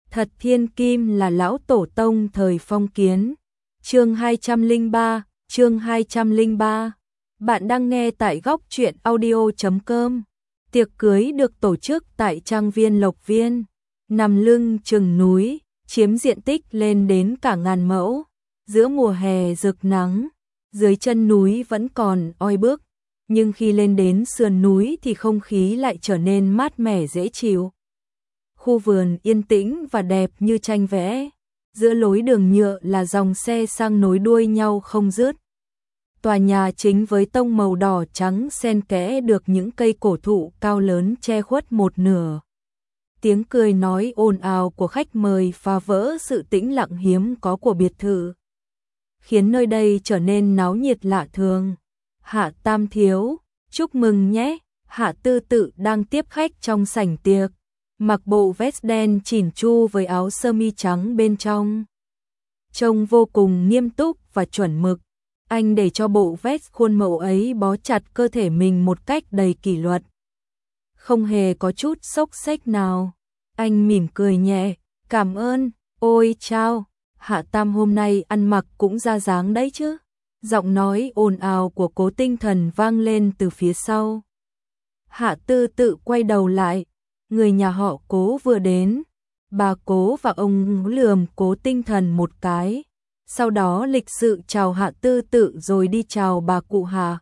Thật thiên kim là lão tổ tông thời phong kiến. Chương 203, chương 203. Bạn đang nghe tại góc truyện audio.com. Tiệc cưới được tổ chức tại trang viên Lộc Viên, nằm lưng chừng núi, chiếm diện tích lên đến cả ngàn mẫu. Giữa mùa hè rực nắng, dưới chân núi vẫn còn oi bức, nhưng khi lên đến sườn núi thì không khí lại trở nên mát mẻ dễ chịu. Khu vườn yên tĩnh và đẹp như tranh vẽ, giữa lối đường nhựa là dòng xe sang nối đuôi nhau không dứt. Tòa nhà chính với tông màu đỏ trắng xen kẽ được những cây cổ thụ cao lớn che khuất một nửa. Tiếng cười nói ồn ào của khách mời phá vỡ sự tĩnh lặng hiếm có của biệt thự, khiến nơi đây trở nên náo nhiệt lạ thường. Hạ Tam thiếu, chúc mừng nhé. Hạ Tư Tự đang tiếp khách trong sảnh tiệc, mặc bộ vest đen chỉn chu với áo sơ mi trắng bên trong, trông vô cùng nghiêm túc và chuẩn mực. Anh để cho bộ vest khuôn mẫu ấy bó chặt cơ thể mình một cách đầy kỷ luật, không hề có chút xốc xếch nào. Anh mỉm cười nhẹ, cảm ơn. Ôi chao, Hạ Tam hôm nay ăn mặc cũng ra dáng đấy chứ. Giọng nói ồn ào của Cố Tinh Thần vang lên từ phía sau. Hạ Tư Tự quay đầu lại, người nhà họ Cố vừa đến. Bà Cố và ông lườm Cố Tinh Thần một cái, sau đó lịch sự chào Hạ Tư Tự rồi đi chào bà cụ Hạ.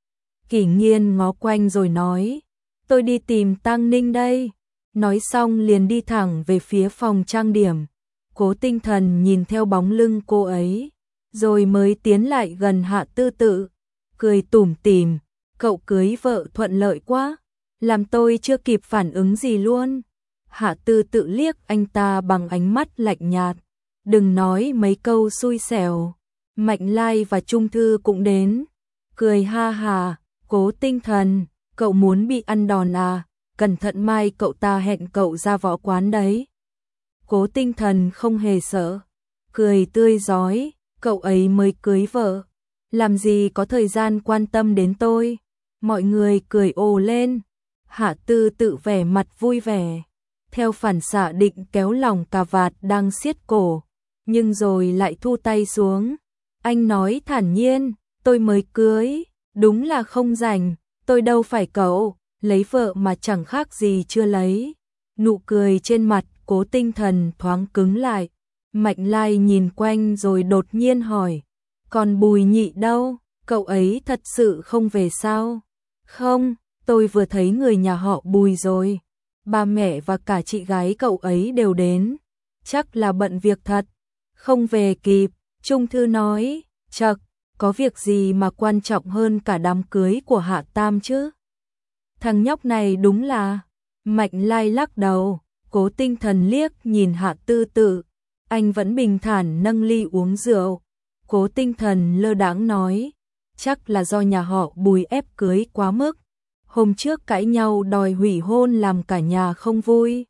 Kỷ Nghiên ngó quanh rồi nói, tôi đi tìm Tăng Ninh đây. Nói xong liền đi thẳng về phía phòng trang điểm. Cố Tinh Thần nhìn theo bóng lưng cô ấy, rồi mới tiến lại gần Hạ Tư Tự, cười tủm tỉm, cậu cưới vợ thuận lợi quá, làm tôi chưa kịp phản ứng gì luôn. Hạ Tư Tự liếc anh ta bằng ánh mắt lạnh nhạt, đừng nói mấy câu xui xẻo. Mạnh Lai và Trung Thư cũng đến, cười ha hà, Cố Tinh Thần, cậu muốn bị ăn đòn à, cẩn thận mai cậu ta hẹn cậu ra võ quán đấy. Cố Tinh Thần không hề sợ, cười tươi rói, cậu ấy mới cưới vợ, làm gì có thời gian quan tâm đến tôi. Mọi người cười ồ lên. Hạ Tư Tự vẻ mặt vui vẻ, theo phản xạ định kéo lòng cà vạt đang siết cổ, nhưng rồi lại thu tay xuống. Anh nói thản nhiên, tôi mới cưới, đúng là không rảnh, tôi đâu phải cậu, lấy vợ mà chẳng khác gì chưa lấy. Nụ cười trên mặt Cố Tinh Thần thoáng cứng lại. Mạnh Lai nhìn quanh rồi đột nhiên hỏi, còn Bùi Nhị đâu, cậu ấy thật sự không về sao? Không, tôi vừa thấy người nhà họ Bùi rồi, ba mẹ và cả chị gái cậu ấy đều đến, chắc là bận việc thật, không về kịp. Trung Thư nói, chậc, có việc gì mà quan trọng hơn cả đám cưới của Hạ Tam chứ? Thằng nhóc này đúng là... Mạnh Lai lắc đầu. Cố Tinh Thần liếc nhìn Hạ Tư Tự, anh vẫn bình thản nâng ly uống rượu. Cố Tinh Thần lơ đãng nói, chắc là do nhà họ Bùi ép cưới quá mức, hôm trước cãi nhau đòi hủy hôn làm cả nhà không vui,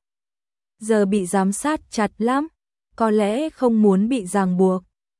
giờ bị giám sát chặt lắm, có lẽ không muốn bị ràng buộc.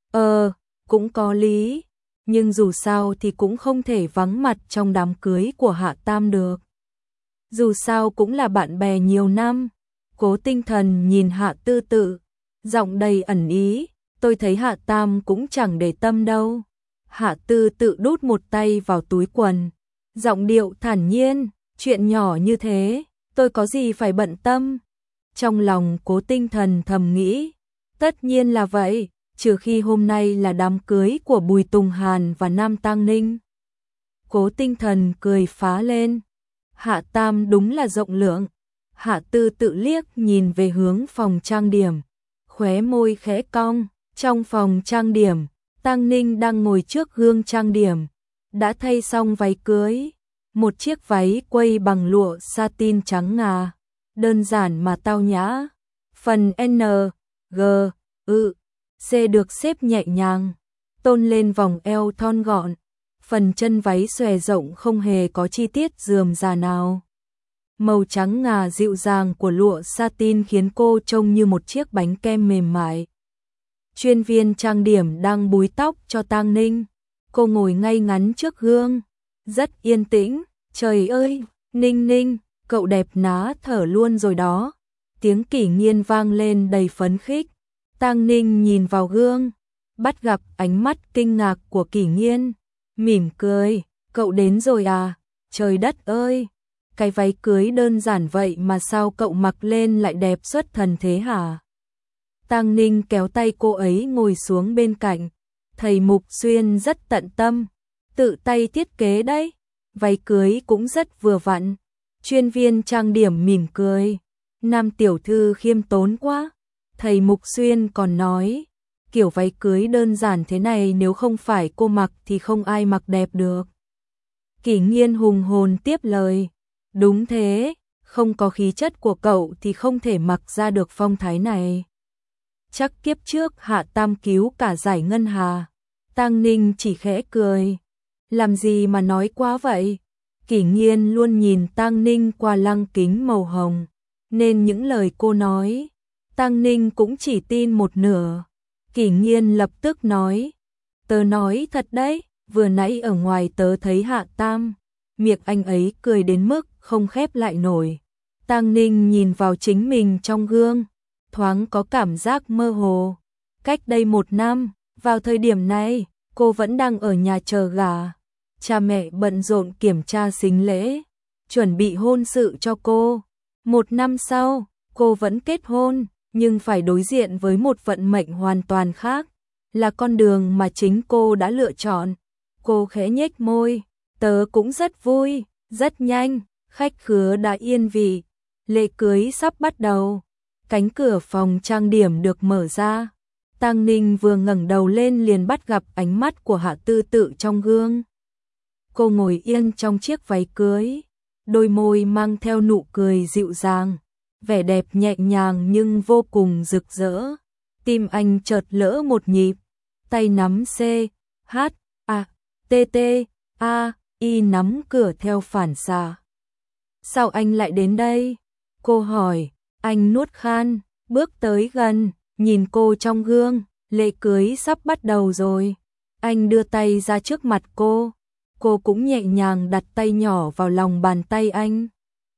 Cũng có lý, nhưng dù sao thì cũng không thể vắng mặt trong đám cưới của Hạ Tam được, dù sao cũng là bạn bè nhiều năm. Cố Tinh Thần nhìn Hạ Tư Tự, giọng đầy ẩn ý, tôi thấy Hạ Tam cũng chẳng để tâm đâu. Hạ Tư Tự đút một tay vào túi quần, giọng điệu thản nhiên, chuyện nhỏ như thế, tôi có gì phải bận tâm. Trong lòng Cố Tinh Thần thầm nghĩ, tất nhiên là vậy, trừ khi hôm nay là đám cưới của Bùi Tùng Hàn và Nam Tăng Ninh. Cố Tinh Thần cười phá lên, Hạ Tam đúng là rộng lượng. Hạ Tư Tự liếc nhìn về hướng phòng trang điểm, khóe môi khẽ cong. Trong phòng trang điểm, Tăng Ninh đang ngồi trước gương trang điểm, đã thay xong váy cưới, một chiếc váy quây bằng lụa satin trắng ngà, đơn giản mà tao nhã. Phần N, G, C được xếp nhẹ nhàng, tôn lên vòng eo thon gọn, phần chân váy xòe rộng không hề có chi tiết rườm rà nào. Màu trắng ngà dịu dàng của lụa satin khiến cô trông như một chiếc bánh kem mềm mại. Chuyên viên trang điểm đang búi tóc cho Tăng Ninh. Cô ngồi ngay ngắn trước gương, rất yên tĩnh. Trời ơi, Ninh Ninh, cậu đẹp ná thở luôn rồi đó. Tiếng Kỷ Nghiên vang lên đầy phấn khích. Tang Ninh nhìn vào gương, bắt gặp ánh mắt kinh ngạc của Kỷ Nghiên, mỉm cười, cậu đến rồi à, trời đất ơi, cái váy cưới đơn giản vậy mà sao cậu mặc lên lại đẹp xuất thần thế hả? Tang Ninh kéo tay cô ấy ngồi xuống bên cạnh, thầy Mục Xuyên rất tận tâm, tự tay thiết kế đấy, váy cưới cũng rất vừa vặn. Chuyên viên trang điểm mỉm cười, Nam tiểu thư khiêm tốn quá. Thầy Mục Xuyên còn nói, kiểu váy cưới đơn giản thế này nếu không phải cô mặc thì không ai mặc đẹp được. Kỷ Nghiên hùng hồn tiếp lời, đúng thế, không có khí chất của cậu thì không thể mặc ra được phong thái này. Chắc kiếp trước Hạ Tam cứu cả giải ngân hà. Tang Ninh chỉ khẽ cười, làm gì mà nói quá vậy. Kỷ Nghiên luôn nhìn Tang Ninh qua lăng kính màu hồng, nên những lời cô nói, Tang Ninh cũng chỉ tin một nửa. Kỷ Nghiên lập tức nói, tớ nói thật đấy, vừa nãy ở ngoài tớ thấy Hạ Tam, miệng anh ấy cười đến mức không khép lại nổi. Tang Ninh nhìn vào chính mình trong gương, thoáng có cảm giác mơ hồ. Cách đây 1 năm, vào thời điểm này, cô vẫn đang ở nhà chờ gả. Cha mẹ bận rộn kiểm tra sính lễ, chuẩn bị hôn sự cho cô. 1 năm sau, cô vẫn kết hôn, nhưng phải đối diện với một vận mệnh hoàn toàn khác, là con đường mà chính cô đã lựa chọn. Cô khẽ nhếch môi, tớ cũng rất vui. Rất nhanh, khách khứa đã yên vị, lễ cưới sắp bắt đầu. Cánh cửa phòng trang điểm được mở ra. Tang Ninh vừa ngẩng đầu lên liền bắt gặp ánh mắt của Hạ Tư Tự trong gương. Cô ngồi yên trong chiếc váy cưới, đôi môi mang theo nụ cười dịu dàng, vẻ đẹp nhẹ nhàng nhưng vô cùng rực rỡ. Tim anh chợt lỡ một nhịp, tay nắm C, H, A, T, T, A, Y nắm cửa theo phản xạ. Sao anh lại đến đây? Cô hỏi. Anh nuốt khan, bước tới gần, nhìn cô trong gương, lễ cưới sắp bắt đầu rồi. Anh đưa tay ra trước mặt cô cũng nhẹ nhàng đặt tay nhỏ vào lòng bàn tay anh.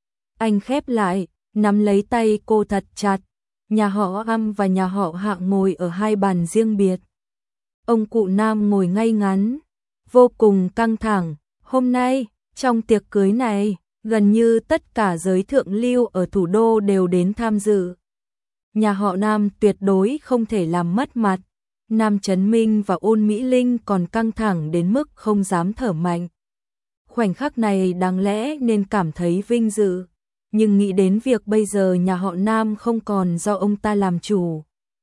Anh khép lại, nắm lấy tay cô thật chặt. Nhà họ Âm và nhà họ Hạ ngồi ở 2 bàn riêng biệt. Ông cụ Nam ngồi ngay ngắn, vô cùng căng thẳng. Hôm nay, trong tiệc cưới này, gần như tất cả giới thượng lưu ở thủ đô đều đến tham dự. Nhà họ Nam tuyệt đối không thể làm mất mặt. Nam Chấn Minh và Ôn Mỹ Linh còn căng thẳng đến mức không dám thở mạnh. Khoảnh khắc này đáng lẽ nên cảm thấy vinh dự, nhưng nghĩ đến việc bây giờ nhà họ Nam không còn do ông ta làm chủ.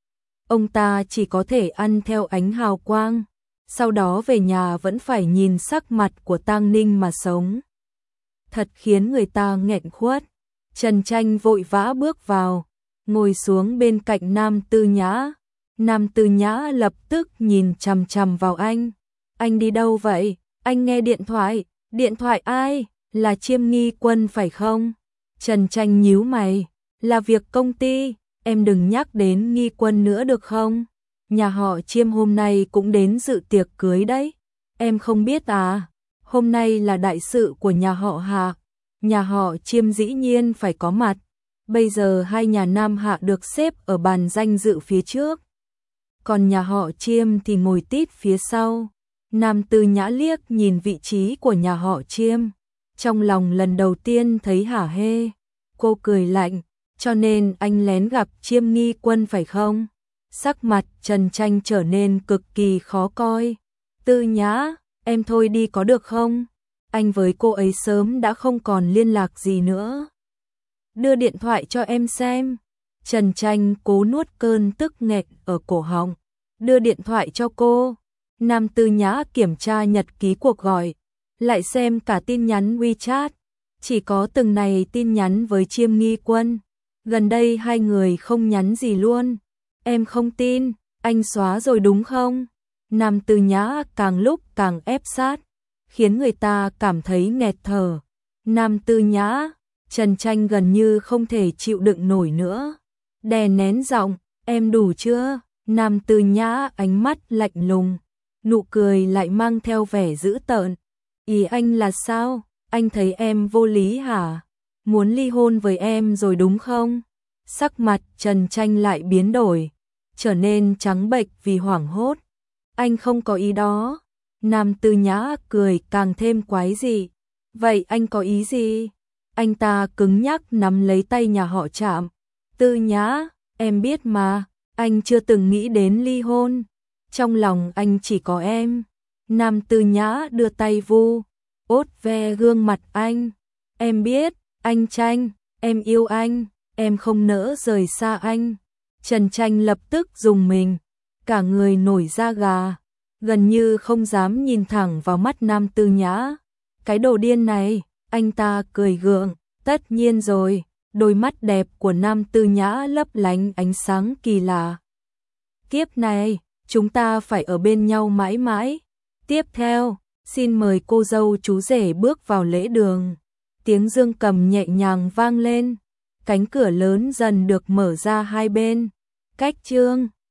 Ông ta chỉ có thể ăn theo ánh hào quang, sau đó về nhà vẫn phải nhìn sắc mặt của Tang Ninh mà sống. Thật khiến người ta nghẹn khuất. Trần Tranh vội vã bước vào, ngồi xuống bên cạnh Nam Tư Nhã. Nam Tư Nhã lập tức nhìn chằm chằm vào anh. Anh đi đâu vậy? Anh nghe điện thoại. Điện thoại ai? Là Chiêm Nghi Quân phải không? Trần Tranh nhíu mày. Là việc công ty, em đừng nhắc đến Nghi Quân nữa được không? Nhà họ Chiêm hôm nay cũng đến dự tiệc cưới đấy. Em không biết à? Hôm nay là đại sự của nhà họ Hạ. Nhà họ Chiêm dĩ nhiên phải có mặt. Bây giờ 2 nhà Nam Hạ được xếp ở bàn danh dự phía trước, còn nhà họ Chiêm thì ngồi tít phía sau. Nam Tư Nhã liếc nhìn vị trí của nhà họ Chiêm, trong lòng lần đầu tiên thấy hả hê. Cô cười lạnh, cho nên anh lén gặp Chiêm Nghi Quân phải không? Sắc mặt Trần Tranh trở nên cực kỳ khó coi. Tư Nhã, em thôi đi có được không? Anh với cô ấy sớm đã không còn liên lạc gì nữa. Đưa điện thoại cho em xem. Trần Tranh cố nuốt cơn tức nghẹt ở cổ họng. Đưa điện thoại cho cô. Nam Tư Nhã kiểm tra nhật ký cuộc gọi, lại xem cả tin nhắn WeChat. Chỉ có từng này tin nhắn với Chiêm Nghi Quân. Gần đây 2 người không nhắn gì luôn. Em không tin, anh xóa rồi đúng không? Nam Tư Nhã càng lúc càng ép sát, khiến người ta cảm thấy nghẹt thở. Nam Tư Nhã, Trần Tranh gần như không thể chịu đựng nổi nữa. Đè nén giọng, em đủ chưa? Nam Tư Nhã ánh mắt lạnh lùng, nụ cười lại mang theo vẻ dữ tợn. Ý anh là sao? Anh thấy em vô lý hả? Muốn ly hôn với em rồi đúng không? Sắc mặt Trần Tranh lại biến đổi, trở nên trắng bệch vì hoảng hốt. Anh không có ý đó. Nam Tư Nhã cười càng thêm quái dị. Vậy anh có ý gì? Anh ta cứng nhắc nắm lấy tay nhà họ Trạm. Tư Nhã, em biết mà, anh chưa từng nghĩ đến ly hôn. Trong lòng anh chỉ có em. Nam Tư Nhã đưa tay vu ốt ve gương mặt anh. Em biết, anh Tranh, em yêu anh, em không nỡ rời xa anh. Trần Tranh lập tức rùng mình, cả người nổi da gà, gần như không dám nhìn thẳng vào mắt Nam Tư Nhã. Cái đồ điên này, anh ta cười gượng, tất nhiên rồi, đôi mắt đẹp của Nam Tư Nhã lấp lánh ánh sáng kỳ lạ. Kiếp này, chúng ta phải ở bên nhau mãi mãi. Tiếp theo, xin mời cô dâu chú rể bước vào lễ đường. Tiếng dương cầm nhẹ nhàng vang lên, cánh cửa lớn dần được mở ra hai bên. Cách chương